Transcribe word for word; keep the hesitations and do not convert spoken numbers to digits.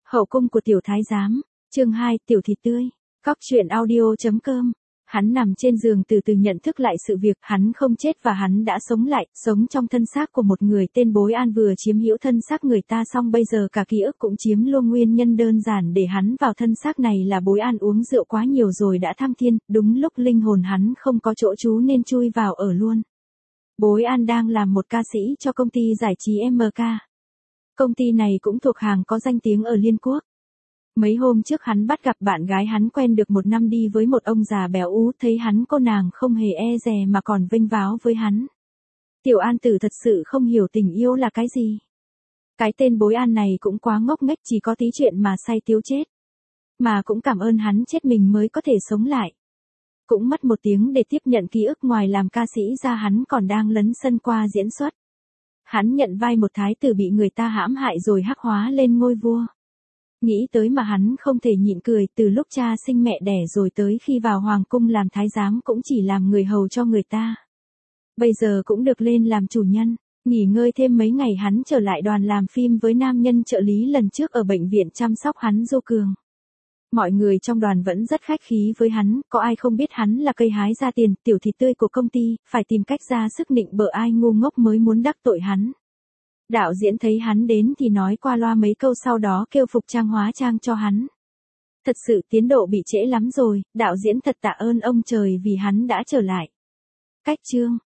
Hậu cung của tiểu thái giám, chương hai, tiểu thịt tươi. Cóc truyện audio chấm com. Hắn nằm trên giường từ từ nhận thức lại sự việc, hắn không chết và hắn đã sống lại, sống trong thân xác của một người tên Bối An vừa chiếm hữu thân xác người ta xong bây giờ cả ký ức cũng chiếm luôn. Nguyên nhân đơn giản để hắn vào thân xác này là Bối An uống rượu quá nhiều rồi đã tham thiên, đúng lúc linh hồn hắn không có chỗ trú nên chui vào ở luôn. Bối An đang làm một ca sĩ cho công ty giải trí em ca. Công ty này cũng thuộc hàng có danh tiếng ở Liên Quốc. Mấy hôm trước hắn bắt gặp bạn gái hắn quen được một năm đi với một ông già béo ú, thấy hắn cô nàng không hề e dè mà còn vênh váo với hắn. Tiểu An Tử thật sự không hiểu tình yêu là cái gì. Cái tên Bối An này cũng quá ngốc nghếch, chỉ có tí chuyện mà say tiếu chết. Mà cũng cảm ơn hắn chết mình mới có thể sống lại. Cũng mất một tiếng để tiếp nhận ký ức, ngoài làm ca sĩ ra hắn còn đang lấn sân qua diễn xuất. Hắn nhận vai một thái tử bị người ta hãm hại rồi hắc hóa lên ngôi vua. Nghĩ tới mà hắn không thể nhịn cười, từ lúc cha sinh mẹ đẻ rồi tới khi vào hoàng cung làm thái giám cũng chỉ làm người hầu cho người ta. Bây giờ cũng được lên làm chủ nhân, nghỉ ngơi thêm mấy ngày hắn trở lại đoàn làm phim với nam nhân trợ lý lần trước ở bệnh viện chăm sóc hắn Dô Cường. Mọi người trong đoàn vẫn rất khách khí với hắn, có ai không biết hắn là cây hái ra tiền, tiểu thịt tươi của công ty, phải tìm cách ra sức nịnh bợ ai ngu ngốc mới muốn đắc tội hắn. Đạo diễn thấy hắn đến thì nói qua loa mấy câu, sau đó kêu phục trang hóa trang cho hắn. Thật sự tiến độ bị trễ lắm rồi, đạo diễn thật tạ ơn ông trời vì hắn đã trở lại. Cách chương,